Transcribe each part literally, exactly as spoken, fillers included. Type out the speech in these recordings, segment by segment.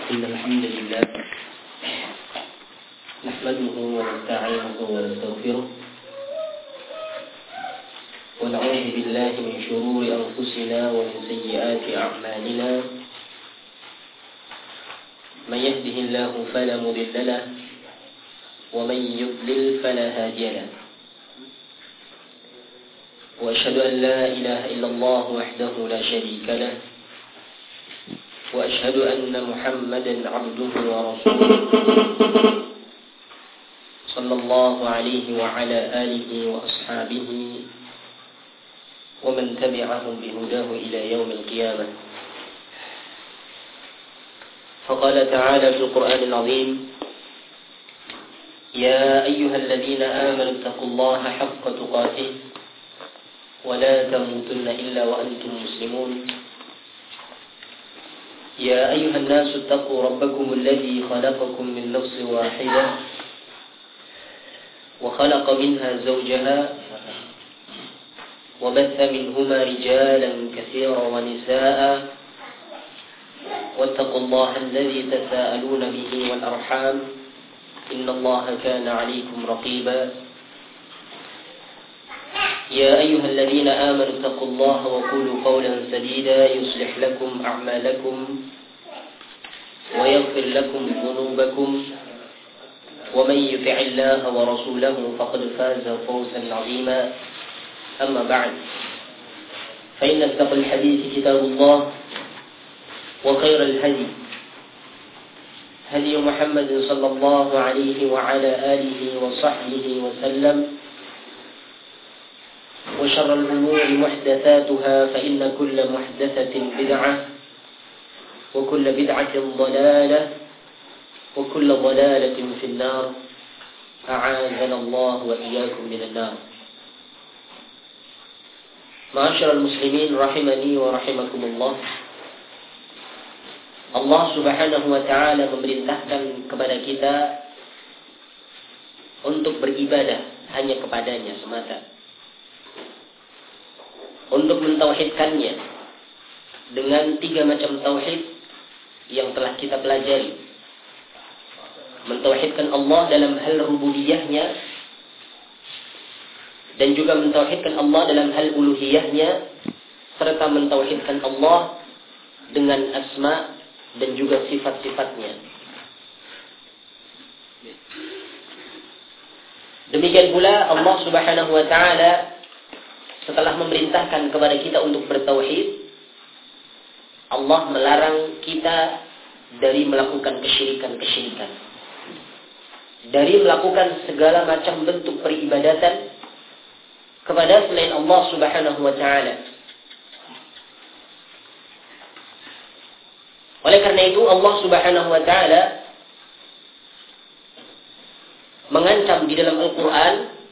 إن الحمد لله نحمده ونستعينه ونستغفره ونعوذ بالله من شرور أنفسنا ومن سيئات أعمالنا من يهده الله فلا مضل له ومن يضلل فلا هادي له وأشهد أن لا إله إلا الله وحده لا شريك له وأشهد أن محمدا عبده ورسوله صلى الله عليه وعلى آله وأصحابه ومن تبعهم بهداه إلى يوم القيامة. فقال تعالى في القرآن العظيم: يا أيها الذين آمنوا اتقوا الله حق تقاته ولا تموتن إلا وأنتم مسلمون. يا أيها الناس اتقوا ربكم الذي خلقكم من نفس واحدة وخلق منها زوجها وبث منهما رجالا كثيرا ونساء واتقوا الله الذي تساءلون به والأرحام إن الله كان عليكم رقيبا. يا أيها الذين آمنوا اتقوا الله وقولوا قولا سديدا يصلح لكم أعمالكم ويغفر لكم ذنوبكم ومن يطع الله ورسوله فقد فاز فوزا عظيما. أما بعد فإن أصدق الحديث كتاب الله وخير الهدي هدي محمد صلى الله عليه وعلى آله وصحبه وسلم وشر الأمور محدثاتها فإن كل محدثة بدعة وكل بدعة ضلالة وكل ضلالة في النار أعاذنا الله وإياكم من النار. معاشر المسلمين rahimani wa rahimakumullah. Allah Subhanahu wa taala memerintahkan kepada kita untuk beribadah hanya kepadanya semata, untuk mentauhidkannya dengan tiga macam tauhid yang telah kita pelajari. Mentauhidkan Allah dalam hal rububiyahnya dan juga mentauhidkan Allah dalam hal uluhiyahnya, serta mentauhidkan Allah dengan asma dan juga sifat-sifatnya. Demikian pula Allah Subhanahu wa taala setelah memerintahkan kepada kita untuk bertauhid, Allah melarang kita dari melakukan kesyirikan-kesyirikan, dari melakukan segala macam bentuk peribadatan kepada selain Allah Subhanahu wa taala. Oleh karena itu Allah Subhanahu wa taala mengancam di dalam Al-Qur'an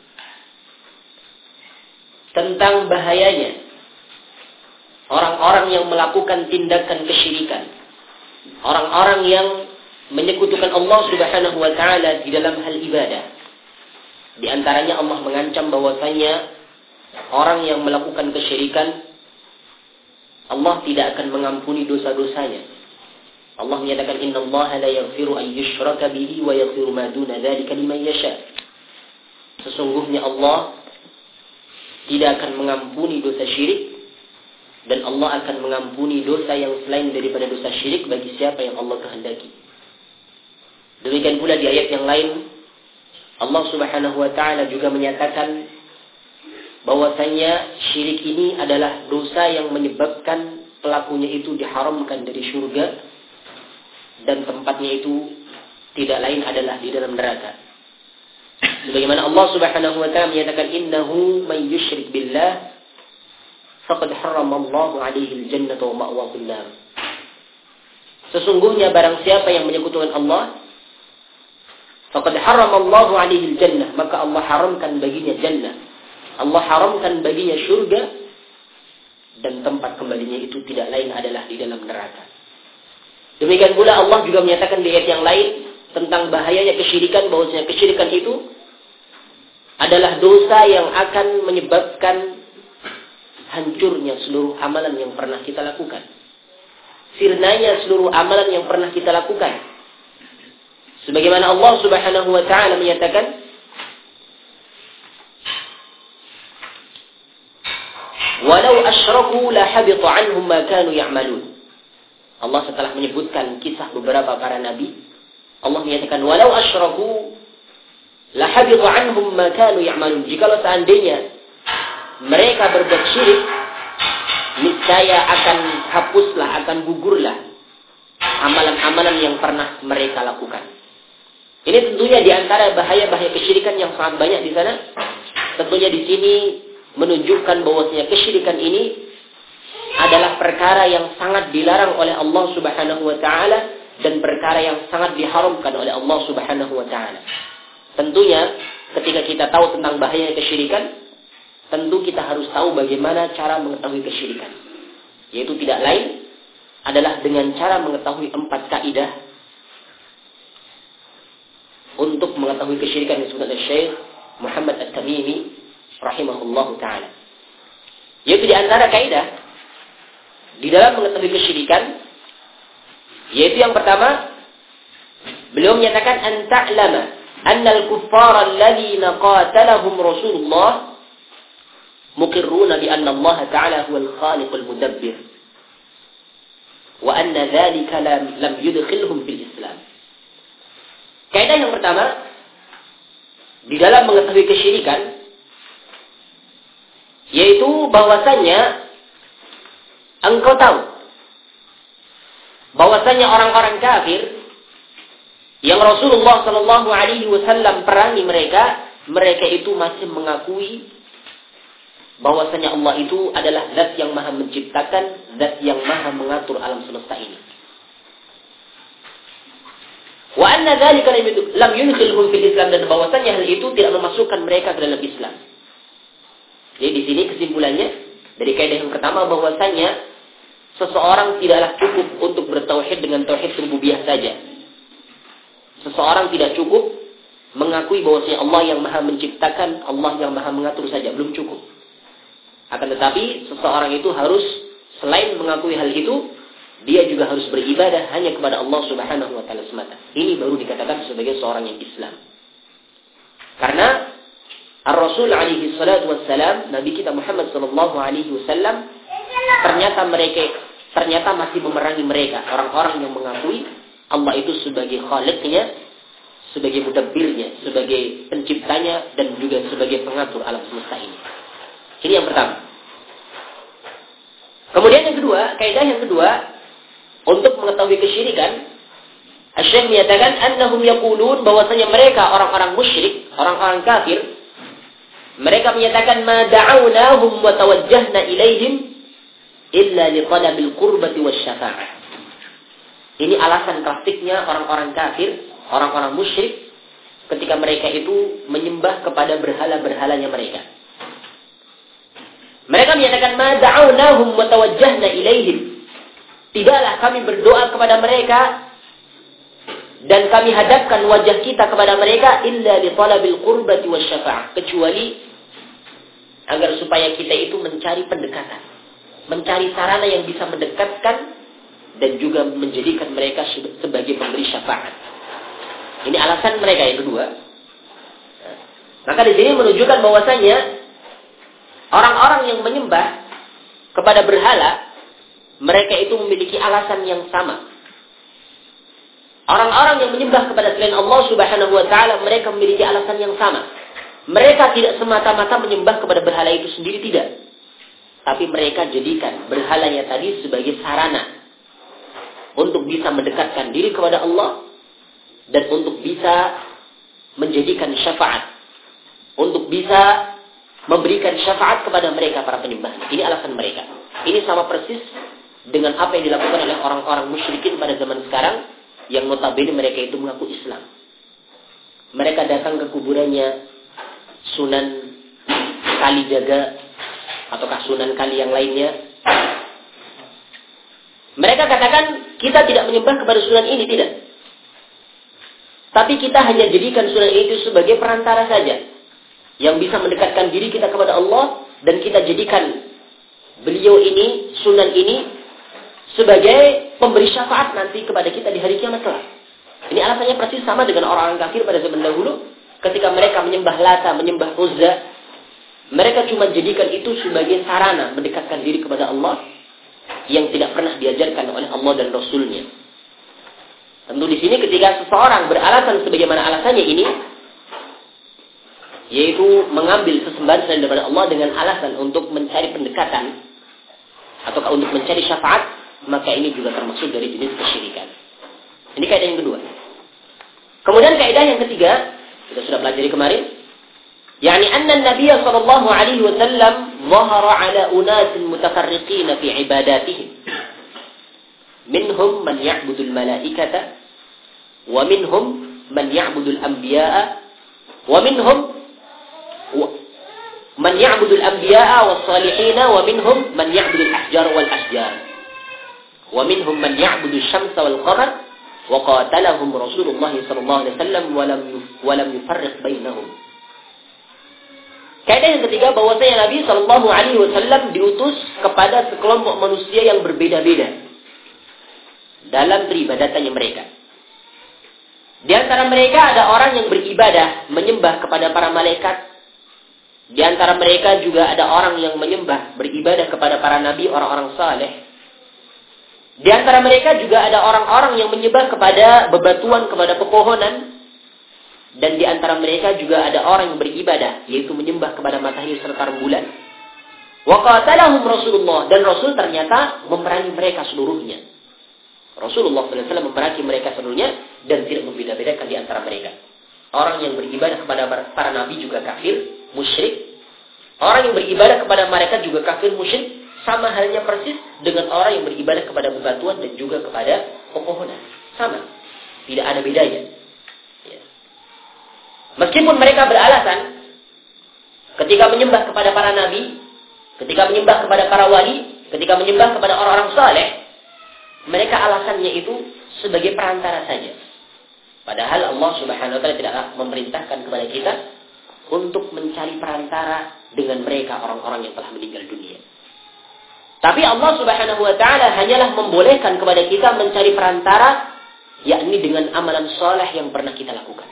tentang bahayanya orang-orang yang melakukan tindakan kesyirikan, orang-orang yang menyekutukan Allah Subhanahu wa taala di dalam hal ibadah. Di antaranya Allah mengancam bahwasanya orang yang melakukan kesyirikan, Allah tidak akan mengampuni dosa-dosanya. Allah menyatakan innallaha la yaghfiru an yushraka bihi wa yaghfiru ma duna dzalika liman yasha. Sesungguhnya Allah tidak akan mengampuni dosa syirik, dan Allah akan mengampuni dosa yang selain daripada dosa syirik bagi siapa yang Allah kehendaki. Demikian pula di ayat yang lain Allah Subhanahu wa taala juga menyatakan bahwasanya syirik ini adalah dosa yang menyebabkan pelakunya itu diharamkan dari surga, dan tempatnya itu tidak lain adalah di dalam neraka. Sebagaimana Allah Subhanahu wa taala menyatakan innahu may yusyrik billah faqad harramallahu 'alaihi al-jannata wa ma'wahu an-nar. Sesungguhnya barang siapa yang menyekutukan Allah, faqad harramallahu 'alaihi al-jannah, maka Allah haramkan baginya jannah. Allah haramkan baginya surga, dan tempat kembalinya itu tidak lain adalah di dalam neraka. Demikian pula Allah juga menyatakan di ayat yang lain tentang bahayanya kesyirikan, bahwasanya kesyirikan itu adalah dosa yang akan menyebabkan hancurnya seluruh amalan yang pernah kita lakukan. sirnanya seluruh amalan yang pernah kita lakukan. Sebagaimana Allah Subhanahu wa taala menyatakan, "Walau asyraku la habita 'anhum ma kanu ya'malun." Allah setelah menyebutkan kisah beberapa para nabi, Allah menyatakan, "Walau asyraku la habita 'anhum ma kanu ya'malun." Jikalau seandainya mereka berbuat syirik, niscaya akan hapuslah, akan gugurlah amalan-amalan yang pernah mereka lakukan. Ini tentunya di antara bahaya-bahaya kesyirikan yang sangat banyak di sana. Tentunya di sini menunjukkan bahwasanya kesyirikan ini adalah perkara yang sangat dilarang oleh Allah Subhanahu wa taala dan perkara yang sangat diharamkan oleh Allah Subhanahu wa taala. Tentunya ketika kita tahu tentang bahaya kesyirikan, tentu kita harus tahu bagaimana cara mengetahui kesyirikan. Yaitu tidak lain adalah dengan cara mengetahui empat kaidah untuk mengetahui kesyirikan yang disebut oleh Syekh Muhammad At-Tamimi rahimahullahu ta'ala. Yaitu di antara kaidah di dalam mengetahui kesyirikan, yaitu yang pertama, beliau menyatakan an ta'lama anna al-kuffara alladhina qatalahum Rasulullah muqirruna bi anna Allah ta'ala huwa al-khaliq al-mudabbir wa anna dhalika lam, lam yudkhilhum fil Islam. Kaidah yang pertama di dalam mengetahui kesyirikan, yaitu bahwasanya engkau tahu bahwasanya orang-orang kafir yang Rasulullah Shallallahu Alaihi Wasallam perangi mereka, mereka itu masih mengakui bahwasanya Allah itu adalah zat yang maha menciptakan, zat yang maha mengatur alam semesta ini. Wa anna dzalika lam yudkhilhum fil Islam, dan bahwasanya hal itu tidak memasukkan mereka ke dalam Islam. Jadi di sini kesimpulannya dari kaidah yang pertama bahwasanya seseorang tidaklah cukup untuk bertauhid dengan tauhid rububiyah saja. Seseorang tidak cukup mengakui bahwasanya Allah yang maha menciptakan, Allah yang maha mengatur saja, belum cukup. Akan tetapi seseorang itu harus selain mengakui hal itu, dia juga harus beribadah hanya kepada Allah Subhanahu wa taala semata. Ini baru dikatakan sebagai seorang yang Islam. Karena Ar-Rasul alaihi salatu wassalam, Nabi kita Muhammad sallallahu alaihi wasallam, ternyata mereka ternyata masih memerangi mereka, orang-orang yang mengakui Allah itu sebagai khaliqnya, sebagai mudabbirnya, sebagai penciptanya, dan juga sebagai pengatur alam semesta ini. Ini yang pertama. Kemudian yang kedua, kaidah yang kedua untuk mengetahui kesyirikan, Asy-Syaikh menyatakan annahum yaqulun, bahwasanya mereka orang-orang musyrik, orang-orang kafir, mereka menyatakan ma da'awnahum wa tawajjahna ilaihim illa li talabil qurbati wasyafa'ah. Ini alasan klasiknya orang-orang kafir, orang-orang musyrik ketika mereka itu menyembah kepada berhala-berhalanya mereka. Mereka menyatakan ma da'awnahum wa tawajjahna ilaihim. Tidaklah kami berdoa kepada mereka dan kami hadapkan wajah kita kepada mereka illa li talabil qurbati wasyafa'ah, kecuali agar supaya kita itu mencari pendekatan, mencari sarana yang bisa mendekatkan dan juga menjadikan mereka sebagai pemberi syafaat. Ini alasan mereka yang kedua. Nah, maka di sini menunjukkan bahwasanya orang-orang yang menyembah kepada berhala, mereka itu memiliki alasan yang sama. Orang-orang yang menyembah kepada selain Allah Subhanahu wa taala, mereka memiliki alasan yang sama. Mereka tidak semata-mata menyembah kepada berhala itu sendiri, tidak. Tapi mereka jadikan berhalanya tadi sebagai sarana untuk bisa mendekatkan diri kepada Allah dan untuk bisa menjadikan syafaat, untuk bisa memberikan syafaat kepada mereka para penyembah. Ini alasan mereka. Ini sama persis dengan apa yang dilakukan oleh orang-orang musyrikin pada zaman sekarang, yang notabene mereka itu mengaku Islam. Mereka datang ke kuburannya Sunan Kalijaga ataukah Sunan Kali yang lainnya. Mereka katakan kita tidak menyembah kepada Sunan ini, tidak. Tapi kita hanya jadikan Sunan itu sebagai perantara saja yang bisa mendekatkan diri kita kepada Allah, dan kita jadikan beliau ini, Sunan ini, sebagai pemberi syafaat nanti kepada kita di hari kiamat kelak. Ini alasannya persis sama dengan orang-orang kafir pada zaman dahulu. Ketika mereka menyembah Lata, menyembah Uzza, mereka cuma jadikan itu sebagai sarana mendekatkan diri kepada Allah yang tidak pernah diajarkan oleh Allah dan Rasulnya. Tentu di sini ketika seseorang beralasan sebagaimana alasannya ini, yaitu mengambil sesembahan selain daripada Allah dengan alasan untuk mencari pendekatan atau untuk mencari syafaat, maka ini juga termasuk dari jenis kesyirikan. Ini kaidah yang kedua. Kemudian kaidah yang ketiga, kita sudah pelajari kemarin, yakni anna Nabi sallallahu alaihi wasallam zahara ala unas mutafarriqin fi ibadatihim. Minhum man ya'budu al-malaikata wa minhum man ya'budu al-anbiya'a wa minhum man ya'budu al-anbiya'a was-salihin wa minhum man ya'budu al-ahjar wal-ashjar wa minhum man ya'budu asy-syamsa wal-qamar wa qatalahum Rasulullah sallallahu alaihi wasallam wa lam wa lam yufarriq bainahum. Kaidah yang ketiga, bahwasanya Nabi sallallahu alaihi wasallam diutus kepada sekelompok manusia yang berbeda-beda dalam peribadatannya mereka. Di antara mereka ada orang yang beribadah menyembah kepada para malaikat. Di antara mereka juga ada orang yang menyembah beribadah kepada para nabi, orang-orang saleh. Di antara mereka juga ada orang-orang yang menyembah kepada bebatuan, kepada pepohonan. Dan di antara mereka juga ada orang yang beribadah, yaitu menyembah kepada matahari serta rembulan. Wa qatalahum Rasulullah, dan Rasul ternyata memerangi mereka seluruhnya. Rasulullah sallallahu alaihi wasallam memerangi mereka seluruhnya dan tidak membeda-bedakan di antara mereka. Orang yang beribadah kepada para nabi juga kafir, musyrik. Orang yang beribadah kepada mereka juga kafir, musyrik. Sama halnya persis dengan orang yang beribadah kepada bebatuan dan juga kepada pepohonan. Sama. Tidak ada bedanya. Ya. Meskipun mereka beralasan ketika menyembah kepada para nabi, ketika menyembah kepada para wali, ketika menyembah kepada orang-orang saleh, mereka alasannya itu sebagai perantara saja. Padahal Allah Subhanahu wa taala tidak memerintahkan kepada kita untuk mencari perantara dengan mereka orang-orang yang telah meninggal dunia. Tapi Allah Subhanahu wa taala hanyalah membolehkan kepada kita mencari perantara, yakni dengan amalan saleh yang pernah kita lakukan.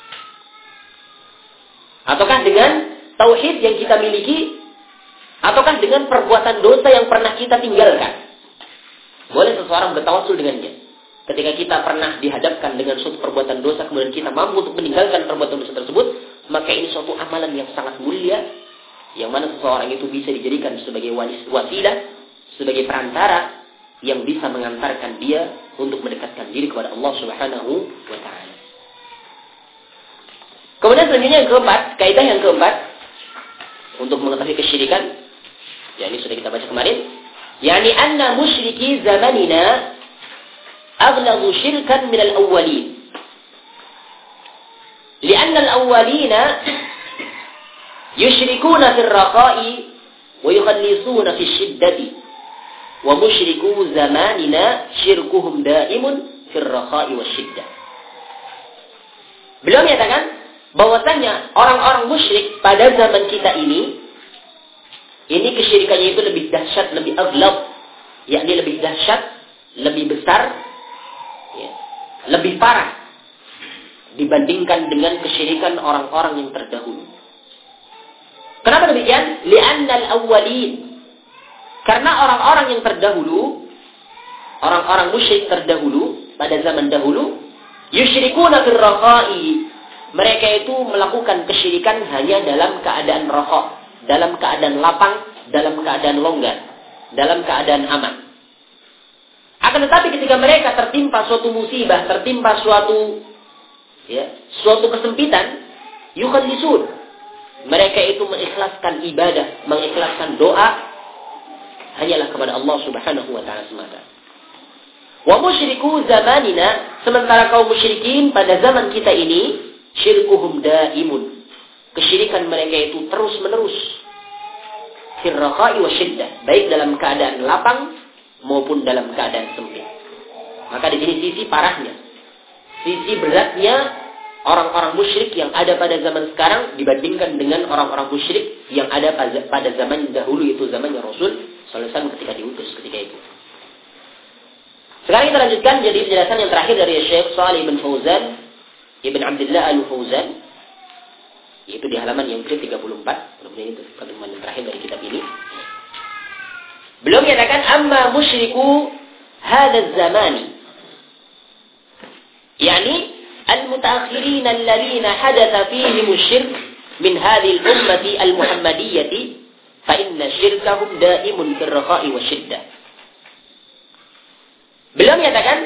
Ataukah dengan tauhid yang kita miliki, ataukah dengan perbuatan dosa yang pernah kita tinggalkan. Boleh seseorang bertawassul dengannya. Ketika kita pernah dihadapkan dengan suatu perbuatan dosa, kemudian kita mampu untuk meninggalkan perbuatan dosa tersebut, maka ini suatu amalan yang sangat mulia, yang mana seseorang itu bisa dijadikan sebagai wasilah, sebagai perantara yang bisa mengantarkan dia untuk mendekatkan diri kepada Allah Subhanahu wa taala. Kemudian selanjutnya yang keempat, kaidah yang keempat untuk mengetahui kesyirikan, ya ini sudah kita baca kemarin, yakni anna musyriki zamanina aghladu syirkan min al-awwalin. Lianna al-awwalina yusyrikuna fi ar-raqa'i wa yukhallisuna fi asy-syiddati. Wa musyriku zamanina syirkuhum daimun fi ar-raqa'i wasyiddah. Beliau menyatakan bahwasanya orang-orang musyrik pada zaman kita ini, ini kesyirikannya itu lebih dahsyat, lebih aghlab, yakni lebih dahsyat, lebih besar, ya, lebih parah dibandingkan dengan kesyirikan orang-orang yang terdahulu. Kenapa demikian? Li'annal awwalin, karena orang-orang yang terdahulu, orang-orang musyrik terdahulu pada zaman dahulu, yusyrikuna fil raqa'i, mereka itu melakukan kesyirikan hanya dalam keadaan raqa, dalam keadaan lapang, dalam keadaan longgar, dalam keadaan aman. Akan tetapi ketika mereka tertimpa suatu musibah, tertimpa suatu ya, suatu kesempitan, yukhallisun, mereka itu mengikhlaskan ibadah, mengikhlaskan doa hanyalah kepada Allah Subhanahu wa taala semata. Wa musyriku zamanina, sementara kaum musyrikin pada zaman kita ini, syirkuhum daimun, kesyirikan mereka itu terus-menerus, fir raqa'i wasyiddah, baik dalam keadaan lapang maupun dalam keadaan sempit. Maka di sini sisi parahnya, sisi beratnya orang-orang musyrik yang ada pada zaman sekarang dibandingkan dengan orang-orang musyrik yang ada pada zaman dahulu, itu zamannya Rasul sallallahu alaihi wasallam ketika diutus ketika itu. Sekarang Sekarang kita lanjutkan jadi penjelasan yang terakhir dari Syekh Shalih bin Fauzan Ibn Abdullah Al-Fauzan, yaitu di halaman yang ke tiga puluh empat. Kemudian itu kalimat yang terakhir dari kitab ini. Beliau menyatakan amma musyriku hadha zamani, yani al-mutaakhirin alladhina hadatha fihim asy-syirk min hadhihi al-ummati al-muhammadiyyati fa inna syirkahum da'imun fil rakha'i wasyiddah. Beliau menyatakan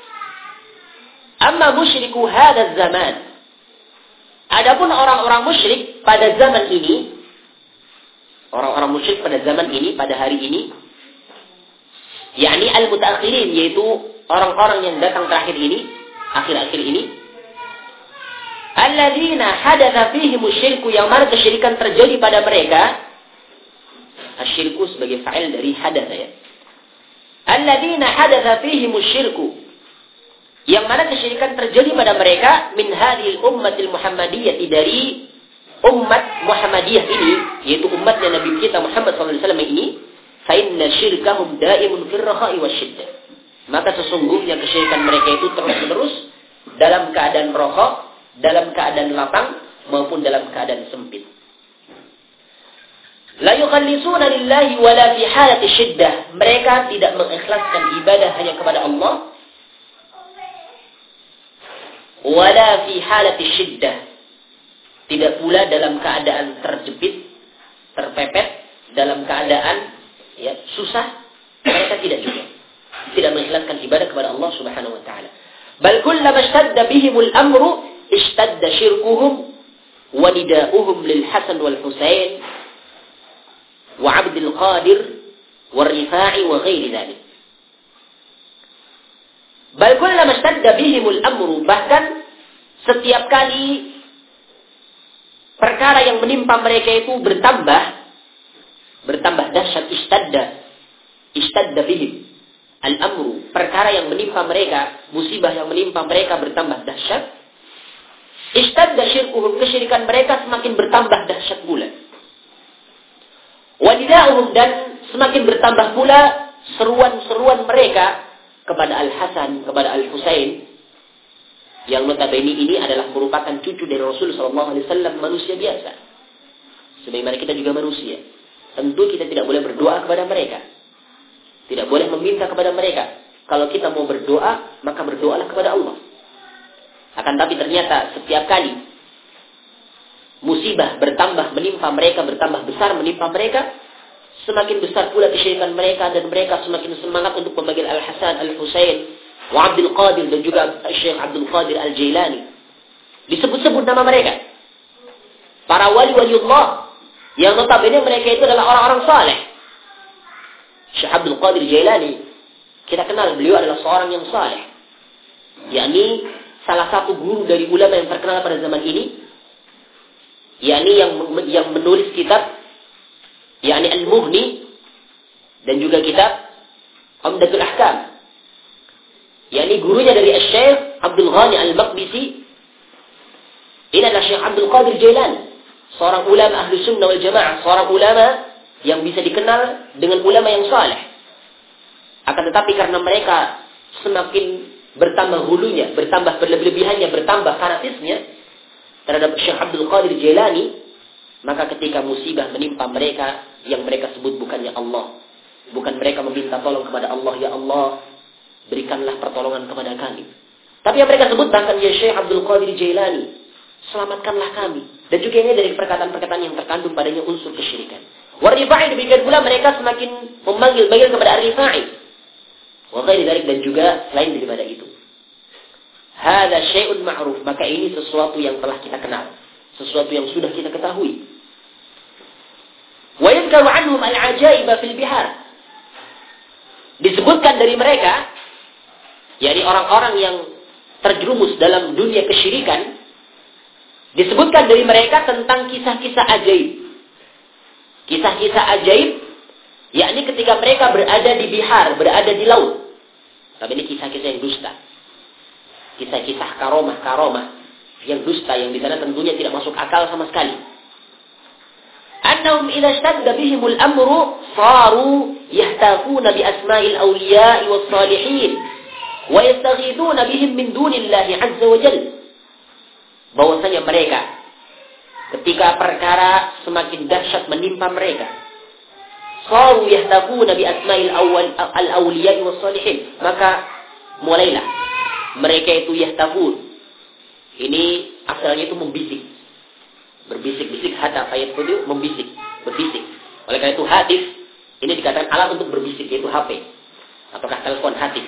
amma musyriku hadha zaman, adapun orang-orang musyrik pada zaman ini, orang-orang musyrik pada zaman ini, pada hari ini, yakni al-mutaakhirin, yaitu orang-orang yang datang terakhir ini, akhir-akhir ini, alladzina hadatha fihim asyirku, yang mana kesyirikan terjadi pada mereka. Asyirku sebagai fa'il dari hadatha, ya. Alladzina hadatha fihim asyirku, yang mana kesyirikan terjadi pada mereka, min hadhil ummatil muhammadiyyah, dari umat Muhammadiyah ini, yaitu umatnya Nabi kita Muhammad sallallahu alaihi wasallam ini, fa inna syirkahum da'imun fil rakha'i wasyiddah. Maka sesungguhnya kesyirikan mereka itu terus-menerus dalam keadaan rokha, dalam keadaan lapang, maupun dalam keadaan sempit. La yukhallisuna lillahi wala fi halati syiddah. Mereka tidak mengikhlaskan ibadah hanya kepada Allah, wala fi halati syiddah, tidak pula dalam keadaan terjepit, terpepet, dalam keadaan ya susah, mereka tidak juga tidak mengikhlaskan ibadah kepada Allah Subhanahu wa taala. Bal kullama ishtadda bihimul amru ishtadda syirkuhum wa nida'uhum lil Hasan wal Husain wa Abdul Qadir wa Rifa'i wa ghairi dzalik. Bal kullama ishtadda bihimul amru, bahkan setiap kali perkara yang menimpa mereka itu bertambah, bertambah dahsyat, ishtadda, ishtadda bihim al-amru, perkara yang menimpa mereka, musibah yang menimpa mereka bertambah dahsyat, ishtadda syirkuhum, kesyirikan mereka semakin bertambah dahsyat pula. Wadida'uhum, dan semakin bertambah pula seruan-seruan mereka kepada Al-Hasan, kepada Al-Husain, yang notabene ini adalah merupakan cucu dari Rasul sallallahu alaihi wasallam, manusia biasa. Sebagaimana kita juga manusia. Tentu kita tidak boleh berdoa kepada mereka. Tidak boleh meminta kepada mereka. Kalau kita mau berdoa, maka berdoalah kepada Allah. Akan tapi ternyata setiap kali musibah bertambah menimpa mereka, bertambah besar menimpa mereka, semakin besar pula kesyirikan mereka, dan mereka semakin semangat untuk memanggil Al-Hasan, Al-Husain, wa Abdul Qadir, dan juga Syekh Abdul Qadir Al-Jailani. Disebut-sebut nama mereka. Para wali-waliullah, yang notabene mereka itu adalah orang-orang saleh. Syekh Abdul Qadir Jailani, kita kenal beliau adalah seorang yang saleh, yakni salah satu guru dari ulama yang terkenal pada zaman ini, yakni yang yang menulis kitab yakni Al-Mughni, dan juga kitab Umdatul Ahkam. Yakni gurunya dari Syekh Abdul Ghani Al-Maqdisi, ini adalah Syekh Abdul Qadir Jailani, seorang ulama ahli sunnah wal jamaah, seorang ulama yang bisa dikenal dengan ulama yang saleh. Akan tetapi karena mereka semakin bertambah hulunya, bertambah berlebihannya, bertambah fanatisnya terhadap Syekh Abdul Qadir Jailani, maka ketika musibah menimpa mereka, yang mereka sebut bukannya Allah, bukan mereka meminta tolong kepada Allah, ya Allah, berikanlah pertolongan kepada kami, tapi yang mereka sebut bahkan, ya Syekh Abdul Qadir Jailani, selamatkanlah kami. Dan juga ini dari perkataan-perkataan yang terkandung padanya unsur kesyirikan. War-Rifa'i, demikian pula mereka semakin memanggil manggil kepada Ar-Rifa'i. Wa ghairi dzalik, dan juga selain daripada itu. Hadza syai'un ma'ruf, maka ini sesuatu yang telah kita kenal, sesuatu yang sudah kita ketahui. Wa yadhkaru anhum al-'ajaiba fil bihar. Disebutkan dari mereka, yakni orang-orang yang terjerumus dalam dunia kesyirikan, disebutkan dari mereka tentang kisah-kisah ajaib. Kisah-kisah ajaib, yakni ketika mereka berada di bihar, berada di laut. Tapi ini kisah-kisah yang dusta. Kisah-kisah karomah-karomah yang dusta, yang di sana tentunya tidak masuk akal sama sekali. Annahum idza ishtadda bihimul amru saru yahtafuna bi asma'il awliya'i was salihin Wa yastaghithuna bihim min dunillahi azza wa jalla. Bahwasanya mereka ketika perkara semakin dahsyat menimpa mereka, saru yahtafuna bi asma'il awwal al-awliya was salihin, maka mulailah mereka itu yahtafun. Ini asalnya itu membisik. Berbisik-bisik hatta ayat itu membisik, berbisik. Oleh karena itu hadis ini dikatakan alat untuk berbisik, yaitu H P. Apakah telepon hadis.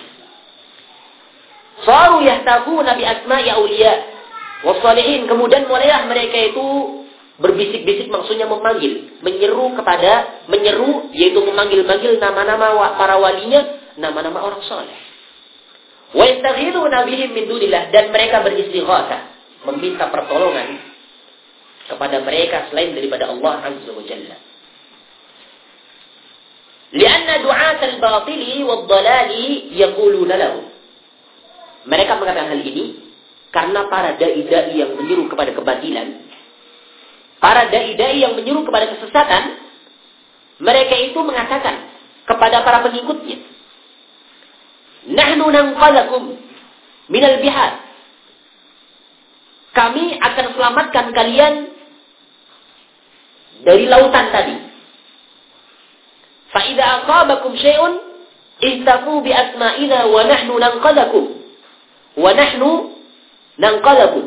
Saru yahtafuna bi asma'i awliya was salihin, kemudian mulailah mereka itu berbisik-bisik, maksudnya memanggil, menyeru kepada, menyeru, yaitu memanggil-manggil nama-nama para walinya, nama-nama orang soleh. Wa yastaghithuna bihim min dunillah, dan mereka beristighatsah, meminta pertolongan kepada mereka selain daripada Allah Azza wa Jalla. Lianna du'at al-batili wad-dhalali yaquluna lahu. Mereka mengatakan hal ini karena para dai-dai yang menyeru kepada kebatilan, para dai-dai yang menyeru kepada kesesatan, mereka itu mengatakan kepada para pengikutnya, nahnu nanqalakum minal bihar. Kami akan selamatkan kalian dari lautan tadi. Fa idza aqabakum syai'un ihtafu bi asma'ina wa nahnu nanqalakum wa nahnu nanqalakum.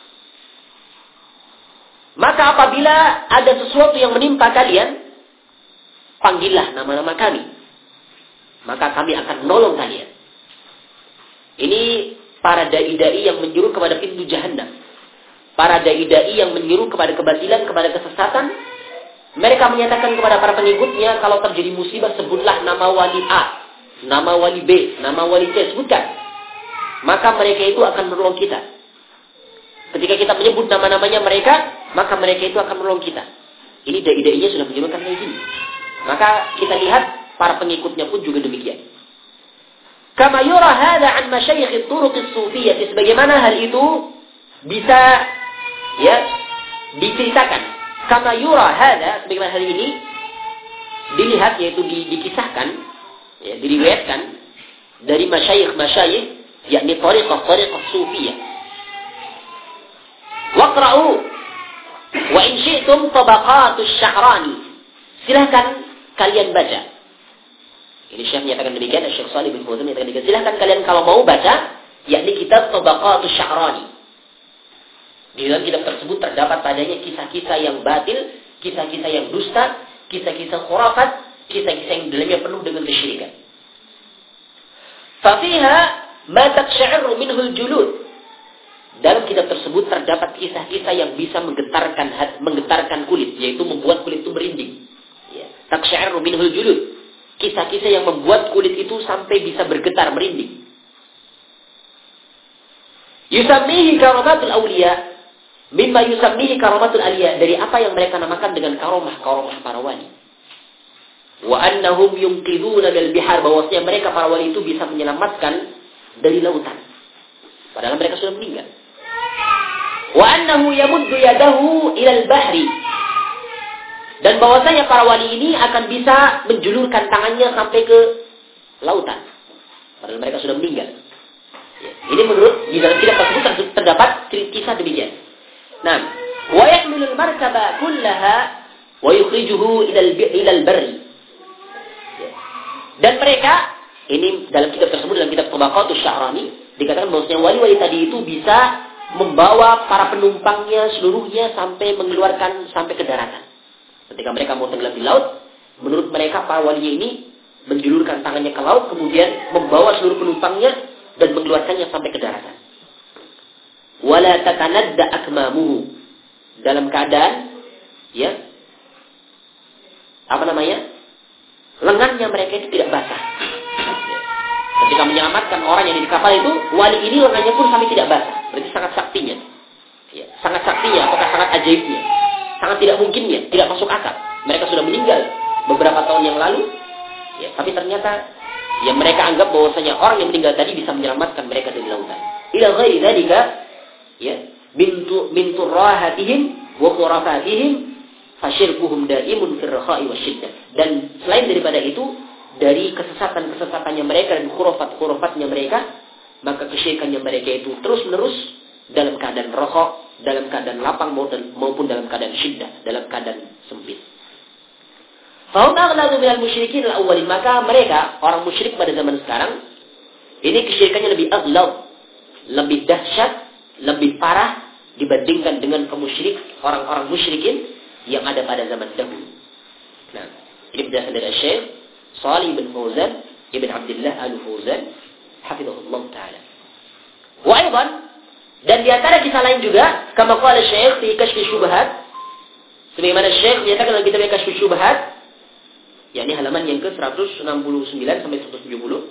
Maka apabila ada sesuatu yang menimpa kalian, panggillah nama-nama kami, maka kami akan menolong kalian. Ini para dai-dai yang menyuruh kepada pintu jahannam. Para dai-dai yang menyuruh kepada kebatilan, kepada kesesatan. Mereka menyatakan kepada para pengikutnya, kalau terjadi musibah sebutlah nama wali A, nama wali B, nama wali C, sebutkan. Maka mereka itu akan menolong kita. Ketika kita menyebut nama-namanya mereka, maka mereka itu akan menolong kita. Ini dai-dainya sudah menyebutkan kayak gini. Maka kita lihat para pengikutnya pun juga demikian. Kama yura hadha an masyayikh turuq as-sufiyyah, sebagaimana hal itu bisa ya diceritakan. Kama yura hadha, sebagaimana hal ini dilihat, yaitu di, dikisahkan, ya, diriwayatkan dari masyayikh-masyayikh, yakni tariqah-tariqah sufiyah. Waqra'u wa in syi'tum tabaqatus Syahrani. Silakan kalian baca. Ini Syekh menyatakan demikian, Syekh Shalih bin Fauzan menyatakan demikian. Silakan kalian kalau mau baca, yakni kitab Tabaqatus Syahrani. Di dalam kitab tersebut terdapat padanya kisah-kisah yang batil, kisah-kisah yang dusta, kisah-kisah khurafat, kisah-kisah yang dalamnya penuh dengan kesyirikan. Fafiha ma taqsha'ru minhul julud. Dalam kitab tersebut terdapat kisah-kisah yang bisa menggetarkan menggetarkan kulit, yaitu membuat kulit itu merinding. Ya, taqsha'ru minhul julud. Kisah-kisah yang membuat kulit itu sampai bisa bergetar, merinding. Yusammihi karamatul awliya. Mimma yusammihi karamatul awliya. Dari apa yang mereka namakan dengan karamah-karamah para wali. Wa annahum yunqiduna minal bihar. Bahwasanya mereka para wali itu bisa menyelamatkan dari lautan. Padahal mereka sudah meninggal. Wa annahu yamuddu yadahu ilal bahri. Dan bahwasanya para wali ini akan bisa menjulurkan tangannya sampai ke lautan. Padahal mereka sudah meninggal. Ya, ini menurut di dalam kitab tersebut terdapat kisah demikian. Nah, wa yahmilul markaba kullaha wa yukhrijuhu ilal ilal barri. Ya. Dan mereka, ini dalam kitab tersebut, dalam kitab Tabaqatus Syahrani, dikatakan bahwasanya wali-wali tadi itu bisa membawa para penumpangnya seluruhnya sampai mengeluarkan sampai ke daratan. Ketika mereka mau tenggelam di laut, menurut mereka para walinya ini menjulurkan tangannya ke laut, kemudian membawa seluruh penumpangnya dan mengeluarkannya sampai ke daratan. Wala tatanadda akmamuhu, dalam keadaan ya apa namanya? lengannya mereka itu tidak basah. Ketika menyelamatkan orang yang di kapal itu, wali ini lengannya pun sampai tidak basah. Berarti sangat saktinya. Ya, sangat saktinya, apakah sangat ajaibnya? Sangat tidak mungkinnya, tidak masuk akal. Mereka sudah meninggal beberapa tahun yang lalu, ya, tapi ternyata ya mereka anggap bahwasanya orang yang meninggal tadi bisa menyelamatkan mereka dari lautan. Ila ghairi dzalika, ya, bintu min turahatihim wa khurafatihim fasyirkuhum daimun fil rakha'i wasyiddah. Dan selain daripada itu, dari kesesatan-kesesatannya mereka dan khurafat-khurafatnya mereka, maka kesyirikannya mereka itu terus-menerus dalam keadaan rokok, dalam keadaan lapang maupun dalam keadaan syiddah, dalam keadaan sempit. Fahum aghladu minal musyrikin al-awwalin, maka mereka orang musyrik pada zaman sekarang ini kesyirikannya lebih aghlad, lebih dahsyat, lebih parah dibandingkan dengan kemusyrik orang-orang musyrikin yang ada pada zaman dahulu. Nah, ini berdasarkan dari Syekh Shalih bin Fauzan Ibn Abdullah Al-Fauzan hafizahullah taala. Wa aidan, dan di antara kisah lain juga, kama qala Syekh fi Kashf Syubhat, sebagaimana Syekh menyatakan dalam kitab Kashf Syubhat, yakni halaman yang ke seratus enam puluh sembilan sampai seratus tujuh puluh.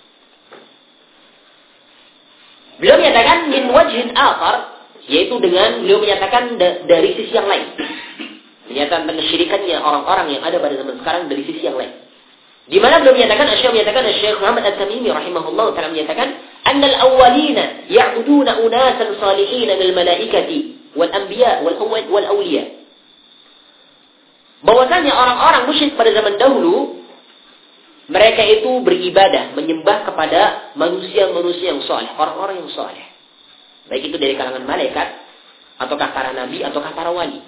Beliau menyatakan min wajhin akhar, yaitu dengan beliau menyatakan da- dari sisi yang lain. Menyatakan kesyirikannya orang-orang yang ada pada zaman sekarang dari sisi yang lain. Di mana beliau menyatakan, Syekh menyatakan, Syekh Muhammad At-Tamimi rahimahullah taala menyatakan, annal awwalina ya'buduna unasan salihin minal malaikati wal anbiya wal wal awliya. Bahwasanya orang-orang musyrik pada zaman dahulu, mereka itu beribadah, menyembah kepada manusia-manusia yang saleh, orang-orang yang saleh. Baik itu dari kalangan malaikat, ataukah para nabi, ataukah para wali.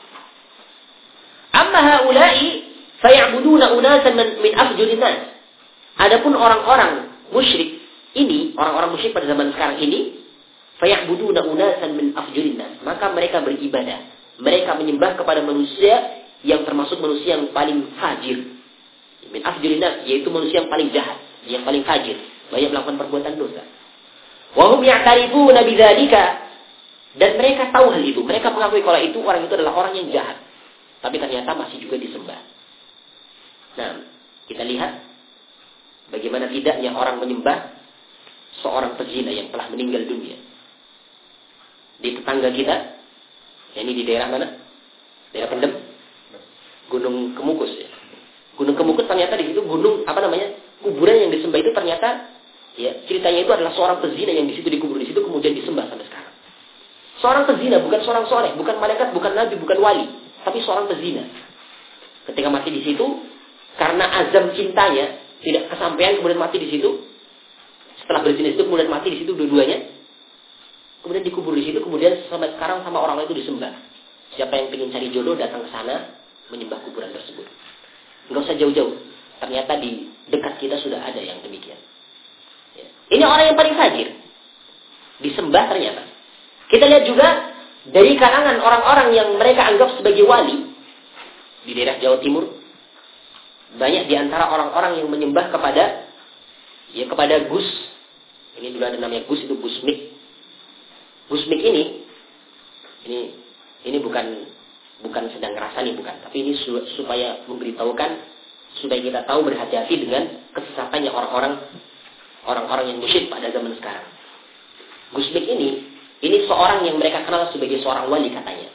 Amma haula'i faya'buduna unasan min afjurin nas. Adapun orang-orang musyrik ini, orang-orang musyrik pada zaman sekarang ini, faya'buduna unasan min afjurin nas, maka mereka beribadah, mereka menyembah kepada manusia yang termasuk manusia yang paling fajir. Min afjurin nas, yaitu manusia yang paling jahat, yang paling fajir, banyak melakukan perbuatan dosa. Wa hum ya'tarifuna bidzalika, dan mereka tahu hal itu, mereka mengakui kalau itu orang itu adalah orang yang jahat, tapi ternyata masih juga disembah. Nah, kita lihat bagaimana tidaknya orang menyembah seorang pezina yang telah meninggal dunia. Di tetangga kita, ya ini di daerah mana? Daerah Pendem, Gunung Kemukus ya. Gunung Kemukus ternyata di situ gunung apa namanya? Kuburan yang disembah itu ternyata ya ceritanya itu adalah seorang pezina yang di situ dikubur di situ kemudian disembah sampai sekarang. Seorang pezina, bukan seorang soleh, bukan malaikat, bukan nabi, bukan wali, tapi seorang pezina. Ketika mati di situ, karena azam cintanya tidak kesampaian, kemudian mati di situ. Setelah berzina itu kemudian mati di situ dua-duanya. Kemudian dikubur di situ, kemudian sampai sekarang sama orang itu disembah. Siapa yang ingin cari jodoh datang ke sana menyembah kuburan tersebut. Enggak usah jauh-jauh. Ternyata di dekat kita sudah ada yang demikian. Ya. Ini orang yang paling fajir. Disembah ternyata. Kita lihat juga dari kalangan orang-orang yang mereka anggap sebagai wali di daerah Jawa Timur, banyak di antara orang-orang yang menyembah kepada ya kepada Gus. Ini dulu ada namanya Gus, itu Gusmik. Gusmik ini ini ini bukan bukan sedang ngerasani, bukan, tapi ini su- supaya memberitahukan supaya kita tahu berhati-hati dengan kesesatannya orang-orang orang-orang yang musyrik pada zaman sekarang. Gusmik ini ini seorang yang mereka kenal sebagai seorang wali katanya.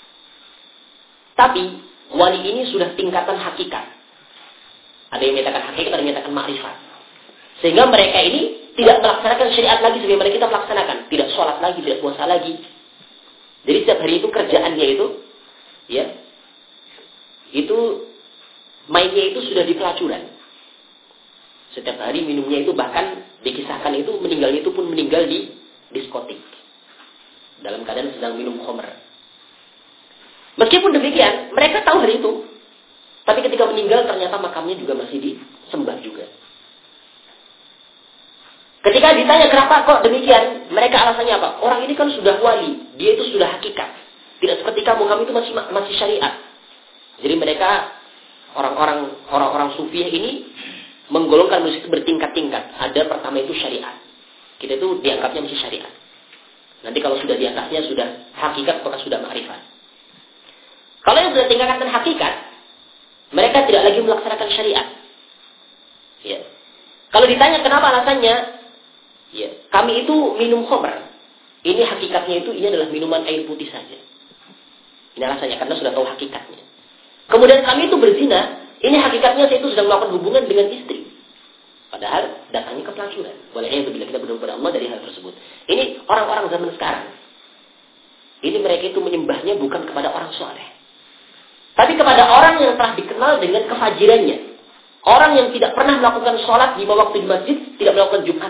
Tapi wali ini sudah tingkatan hakikat. Ada yang menyatakan hakikat, ada yang menyatakan ma'rifat. Sehingga mereka ini tidak melaksanakan syariat lagi sebagaimana kita melaksanakan. Tidak sholat lagi, tidak puasa lagi. Jadi setiap hari itu kerjaannya itu, ya, itu mainnya itu sudah di pelacuran. Setiap hari minumnya itu bahkan dikisahkan itu meninggalnya itu pun meninggal di diskotik. Dalam keadaan sedang minum khamr. Meskipun demikian, mereka tahu hari itu. Tapi ketika meninggal ternyata makamnya juga masih disembah juga. Ketika ditanya kenapa kok demikian, mereka alasannya apa? Orang ini kan sudah wali, dia itu sudah hakikat. Tidak seperti kamu, kamu itu masih masih syariat. Jadi mereka orang-orang orang-orang sufi ini menggolongkan musik itu bertingkat-tingkat. Ada pertama itu syariat. Kita itu dianggapnya masih syariat. Nanti kalau sudah dianggapnya sudah hakikat, maka sudah ma'rifat. Kalau yang sudah tingkatan hakikat, mereka tidak lagi melaksanakan syariat. Ya. Kalau ditanya kenapa alasannya, ya, kami itu minum khamr. Ini hakikatnya itu ini adalah minuman air putih saja. Ini alasannya karena sudah tahu hakikatnya. Kemudian kami itu berzina. Ini hakikatnya saya itu sedang melakukan hubungan dengan istri. Padahal datangnya ke pelacuran. Walaikumsalam bila kita berdoa kepada Allah dari hal tersebut. Ini orang-orang zaman sekarang. Ini mereka itu menyembahnya bukan kepada orang soleh, tapi kepada orang yang telah dikenal dengan kefajirannya. Orang yang tidak pernah melakukan sholat lima waktu di masjid, tidak melakukan jumatan.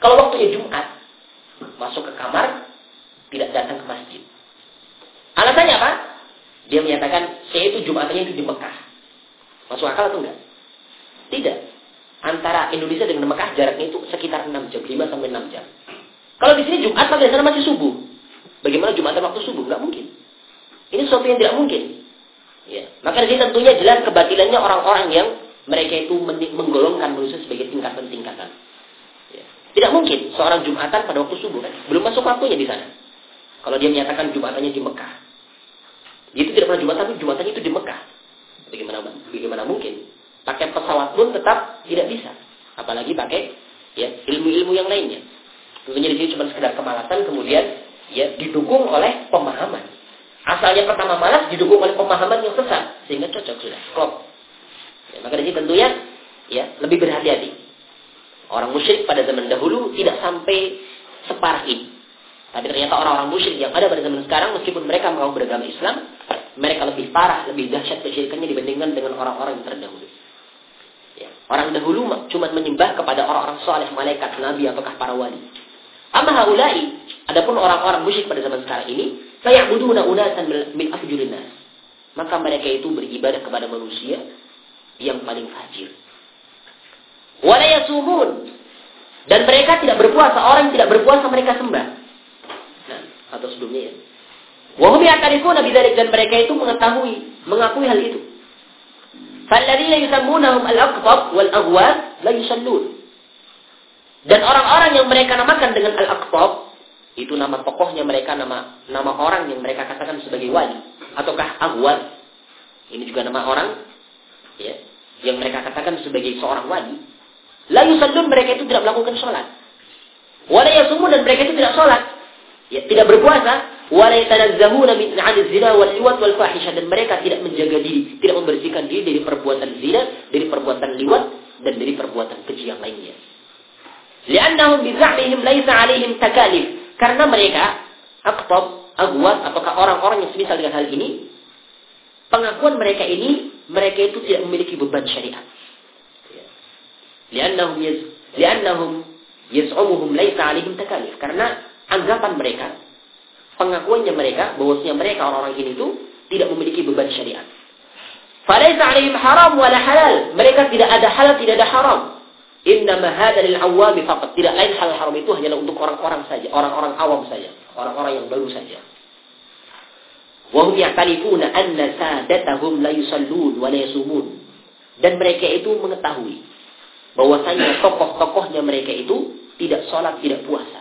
Kalau waktunya Jumat, masuk ke kamar, tidak datang ke masjid. Alasannya apa? Dia menyatakan, saya itu Jumatannya itu di Mekah. Masuk akal atau enggak? Tidak. Antara Indonesia dengan Mekah jaraknya itu sekitar enam jam, lima sampai enam jam. Kalau di sini Jumat, maka di sana masih subuh. Bagaimana Jumatan waktu subuh? Enggak mungkin. Ini sesuatu yang tidak mungkin. Ya. Maka di sini tentunya jelas kebatilannya orang-orang yang mereka itu menggolongkan manusia sebagai tingkatan-tingkatan. Ya. Tidak mungkin seorang Jumatan pada waktu subuh kan? Belum masuk waktunya di sana. Kalau dia menyatakan Jumatannya di Mekah. Dia itu tidak pernah Jumatan, tapi Jumatannya itu di Mekah. Bagaimana, bagaimana mungkin? Pakai pesawat pun tetap tidak bisa. Apalagi pakai ya ilmu-ilmu yang lainnya. Tentunya di sini cuma sekedar kemalasan, kemudian ya didukung oleh pemahaman. Asalnya pertama malas, didukung oleh pemahaman yang sesat, sehingga cocok sudah. Klop. Ya, maka di sini tentunya ya lebih berhati-hati. Orang musyrik pada zaman dahulu tidak sampai separah ini. Tapi ternyata orang-orang musyrik yang ada pada zaman sekarang, meskipun mereka mengaku beragama Islam, mereka lebih parah, lebih dahsyat kesyirikannya dibandingkan dengan orang-orang yang terdahulu. Ya. Orang dahulu cuma menyembah kepada orang-orang saleh, malaikat, nabi, ataukah para wali. Amma haula'i, adapun orang-orang musyrik pada zaman sekarang ini, sayabuduna unasan min afjurin nas. Maka mereka itu beribadah kepada manusia yang paling fajir. Wala yasumun, dan mereka tidak berpuasa. Orang yang tidak berpuasa mereka sembah. Nah, atau sebelumnya ya. Wa hum ya'tarifuna bidzalik, dan mereka itu mengetahui, mengakui hal itu. Falladzina yusammunahum al-aqtab wal aghwas la yusallun. Dan orang-orang yang mereka namakan dengan al-aqtab, itu nama tokohnya mereka, nama nama orang yang mereka katakan sebagai wali, ataukah aghwas. Ini juga nama orang ya, yang mereka katakan sebagai seorang wali. La yusallun, mereka itu tidak melakukan salat. Wala yasumun, dan mereka itu tidak salat. Ya, tidak berpuasa. Wala yatanazzahuna min 'anil zina wal liwat wal fahisha, dan mereka tidak menjaga diri, tidak membersihkan diri dari perbuatan zina, dari perbuatan liwat, dan dari perbuatan keji yang lainnya. Li'annahum biz'amihim laisa 'alaihim takalif, karena mereka aqtab, aghwat, ataukah orang-orang yang semisal dengan hal ini, pengakuan mereka ini, mereka itu tidak memiliki beban syariat. Li'annahum yaz li'annahum yaz'umuhum laisa 'alaihim takalif, karena anggapan mereka, pengakuannya mereka, bahwasanya mereka orang-orang ini itu tidak memiliki beban syariat. Falaisa 'alaihim haram wala halal, mereka tidak ada halal, tidak ada haram. Innama hadza lil awwam faqat, tidak lain hal haram itu hanyalah untuk orang-orang saja, orang-orang awam saja, orang-orang yang baru saja. Wa hum ya'talifuna anna sadatahum la yusallun wa la yasumun, dan mereka itu mengetahui bahwasanya tokoh-tokohnya mereka itu tidak salat, tidak puasa.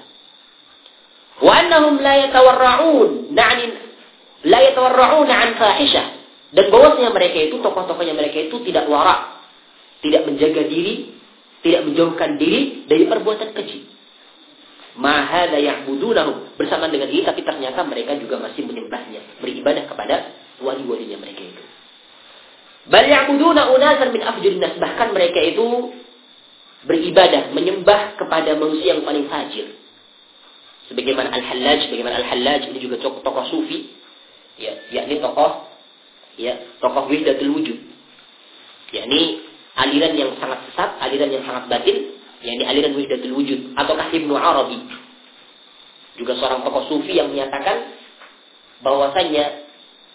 Wa annahum la yatawarra'un na'an la yatawarra'un 'an fahisyah, dan bahwasanya mereka itu, tokoh-tokohnya mereka itu tidak wara', tidak menjaga diri, tidak menjauhkan diri dari perbuatan keji. Ma hadza ya'budunahu, bersamaan dengan ini tapi ternyata mereka juga masih menyembahnya, beribadah kepada wali-walinya mereka itu. Bal ya'buduna unasan min afjurin nas, bahkan mereka itu beribadah, menyembah kepada manusia yang paling fajir. Sebagaimana Al-Hallaj, sebagaimana Al-Hallaj ini juga tokoh, tokoh sufi, ya, yakni tokoh, ya, tokoh Wahdatul Wujud, yakni aliran yang sangat sesat, aliran yang sangat batil, yakni aliran Wahdatul Wujud, ataukah Ibnu Arabi, juga seorang tokoh sufi yang menyatakan bahwasanya,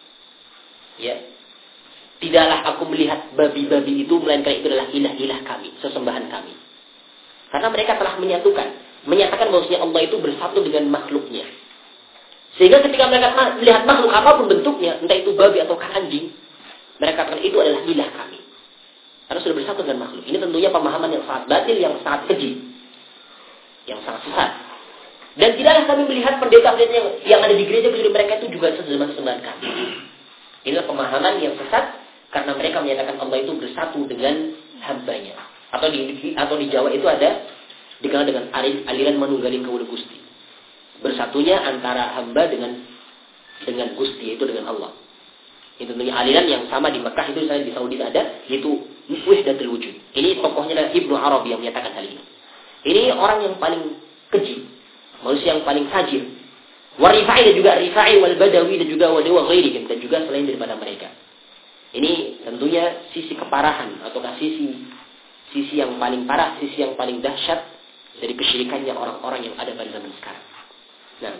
ya, tidaklah aku melihat babi-babi itu, melainkan itu adalah ilah-ilah kami, sesembahan kami. Karena mereka telah menyatukan, menyatakan bahwasanya Allah itu bersatu dengan makhluknya. Sehingga ketika mereka melihat makhluk apapun bentuknya, entah itu babi ataukah anjing, mereka katakan itu adalah ilah kami. Karena sudah bersatu dengan makhluk. Ini tentunya pemahaman yang sangat batil, yang sangat keji, yang sangat sesat. Dan tidaklah kami melihat pendeta-pendeta yang, yang ada di gereja kecuali mereka itu juga sesembahan kami. Inilah pemahaman yang sesat, karena mereka menyatakan Allah itu bersatu dengan hambanya. Atau di atau di Jawa itu ada dikenal dengan aliran manunggaling kawula Gusti. Bersatunya antara hamba dengan dengan Gusti, yaitu dengan Allah. Itu tentunya aliran yang sama di Mekah, itu saya di Saudi ada, yaitu Wahdatul Wujud. Ini tokohnya adalah Ibnu Arabi yang menyatakan hal ini. Ini orang yang paling keji, manusia yang paling fajir. Wa Rifai, dan juga Rifai wal Badawi, dan juga wa ghairihim, dan juga selain daripada mereka. Ini tentunya sisi keparahan ataukah sisi sisi yang paling parah, sisi yang paling dahsyat dari kesyirikannya orang-orang yang ada pada zaman sekarang. Nah,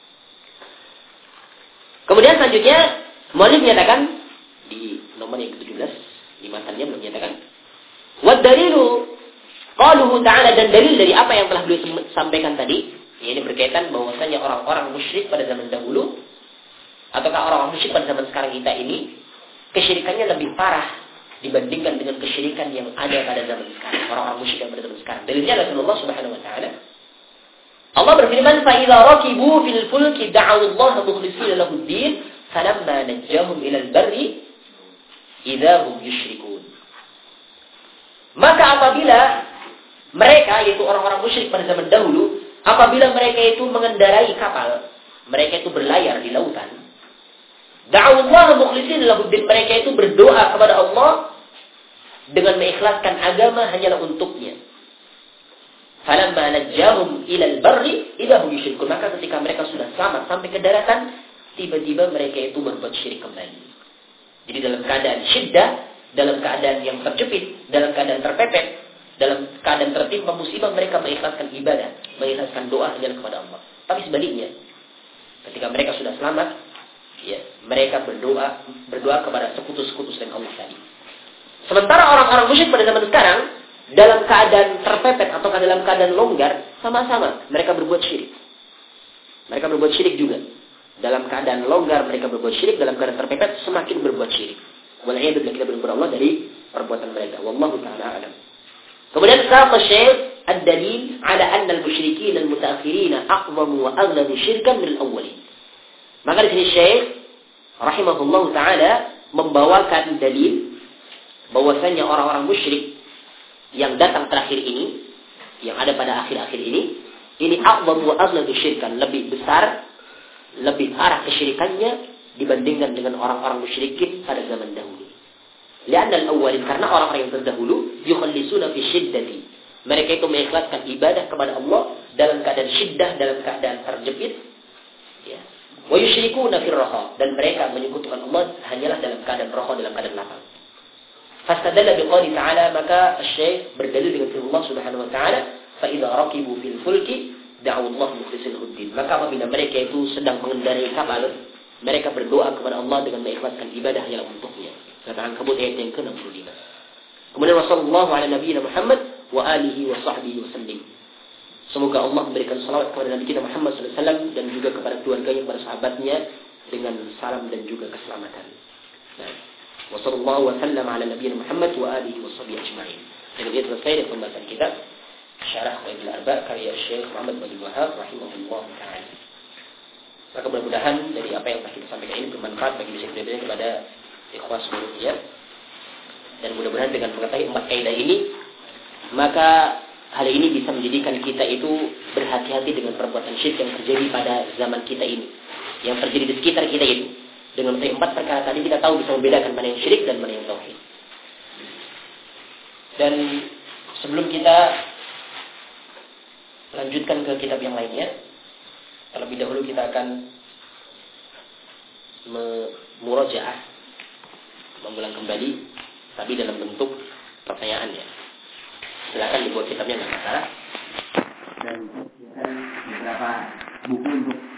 kemudian selanjutnya muallif menyatakan di nomor yang ke tujuh belas di matanya belum menyatakan wad dalilu qaluhu ta'ala, dan dalil dari apa yang telah beliau sampaikan tadi, ini berkaitan bahwasanya orang-orang musyrik pada zaman dahulu ataukah orang-orang musyrik pada zaman sekarang kita ini kesyirikannya lebih parah dibandingkan dengan kesyirikan yang ada pada zaman sekarang, orang-orang musyrik yang pada zaman sekarang. Dalilnya adalah Allah Subhanahu wa taala. Allah berfirman, "Fa idza rakibu fil fulki da'u Allah mukhlishina lahu ad-din, falamma najjahum ila al-barri idza hum yusyrikun." Maka apabila mereka, yaitu orang-orang musyrik pada zaman dahulu, apabila mereka itu mengendarai kapal, mereka itu berlayar di lautan, da'u Allah mukhlishina lahu ad-din, mereka itu berdoa kepada Allah dengan mengikhlaskan agama hanyalah untuknya. Falamma najjahum ilal barri idza hum yusyrikun, maka ketika mereka sudah selamat sampai ke daratan, tiba-tiba mereka itu berbuat syirik kembali. Jadi dalam keadaan syiddah, dalam keadaan yang terjepit, dalam keadaan terpepet, dalam keadaan tertimpa musibah, mereka mengikhlaskan ibadah, mengikhlaskan doa hanya kepada Allah. Tapi sebaliknya, ketika mereka sudah selamat, ya, mereka berdoa berdoa kepada sekutu-sekutu selain Allah tadi. Sementara orang-orang musyrik pada zaman sekarang, dalam keadaan terpepet atau dalam keadaan longgar, sama-sama mereka berbuat syirik. Mereka berbuat syirik juga. Dalam keadaan longgar mereka berbuat syirik, dalam keadaan terpepet semakin berbuat syirik. Wala'iyadu billah, kita berdoa Allah dari perbuatan mereka. Wallahu ta'ala a'lam. Kemudian kata Syekh ad-dalil ala anna al-musyrikin al-mutaakhirin aqwamu wa aghlabu syirkan min al-awwalin. Maka di sini Syekh rahimahullahu taala membawakan dalil bahwasanya orang-orang musyrik yang datang terakhir ini, yang ada pada akhir-akhir ini, ini aqwamu wa aghlabu syirkan, lebih besar, lebih parah kesyirikannya dibandingkan dengan orang-orang musyrikin pada zaman dahulu. Li'anna al-awwalin, karena orang-orang yang terdahulu yukhallisuna fi syiddati, mereka itu mengikhlaskan ibadah kepada Allah dalam keadaan syiddah, dalam keadaan terjepit, ya. Wa yusyrikuna fir raha, dan mereka menyekutukan Allah hanyalah dalam keadaan raha, dalam keadaan lapang. Fastadalla biqouli ta'ala, maka Syekh berdalil dengan firman Allah Subhanahu wa taala, fa idza raqibu fil fulki da'u Allah mukhlishina lahu-d-din. Maka apabila mereka itu sedang mengendarai kapal, mereka berdoa kepada Allah dengan mengikhlaskan ibadah hanyalah untuknya. Kata Ankabut ayat yang ke enam puluh lima. Kemudian wassallallahu ala nabiyina Muhammad wa alihi wa sahbihi wasallim. Semoga Allah memberikan salawat kepada Nabi kita Muhammad sallallahu alaihi wasallam dan juga kepada keluarganya, kepada sahabatnya dengan salam dan juga keselamatan. Nah, wassallallahu wa sallam ala nabiyina Muhammad wa alihi wa sahbihi ajma'in. Dengan itu selesai dari pembahasan kita Syarah Qaidul Arba karya Syekh Muhammad bin Wahab rahimahullah ta'ala. Maka mudah-mudahan dari apa yang telah kita sampaikan ini bermanfaat bagi kita sekalian kepada ikhwas seluruhnya. Dan mudah-mudahan dengan mengetahui empat kaidah ini, maka hal ini bisa menjadikan kita itu berhati-hati dengan perbuatan syirik yang terjadi pada zaman kita ini, yang terjadi di sekitar kita itu. Dengan mengetahui empat perkara tadi, kita tahu bisa membedakan mana yang syirik dan mana yang tauhid. Dan sebelum kita lanjutkan ke kitab yang lainnya, terlebih dahulu kita akan memurajaah, mengulang kembali, tapi dalam bentuk pertanyaan ya. Silakan dibuat kitabnya, nggak masalah. Dan beberapa buku untuk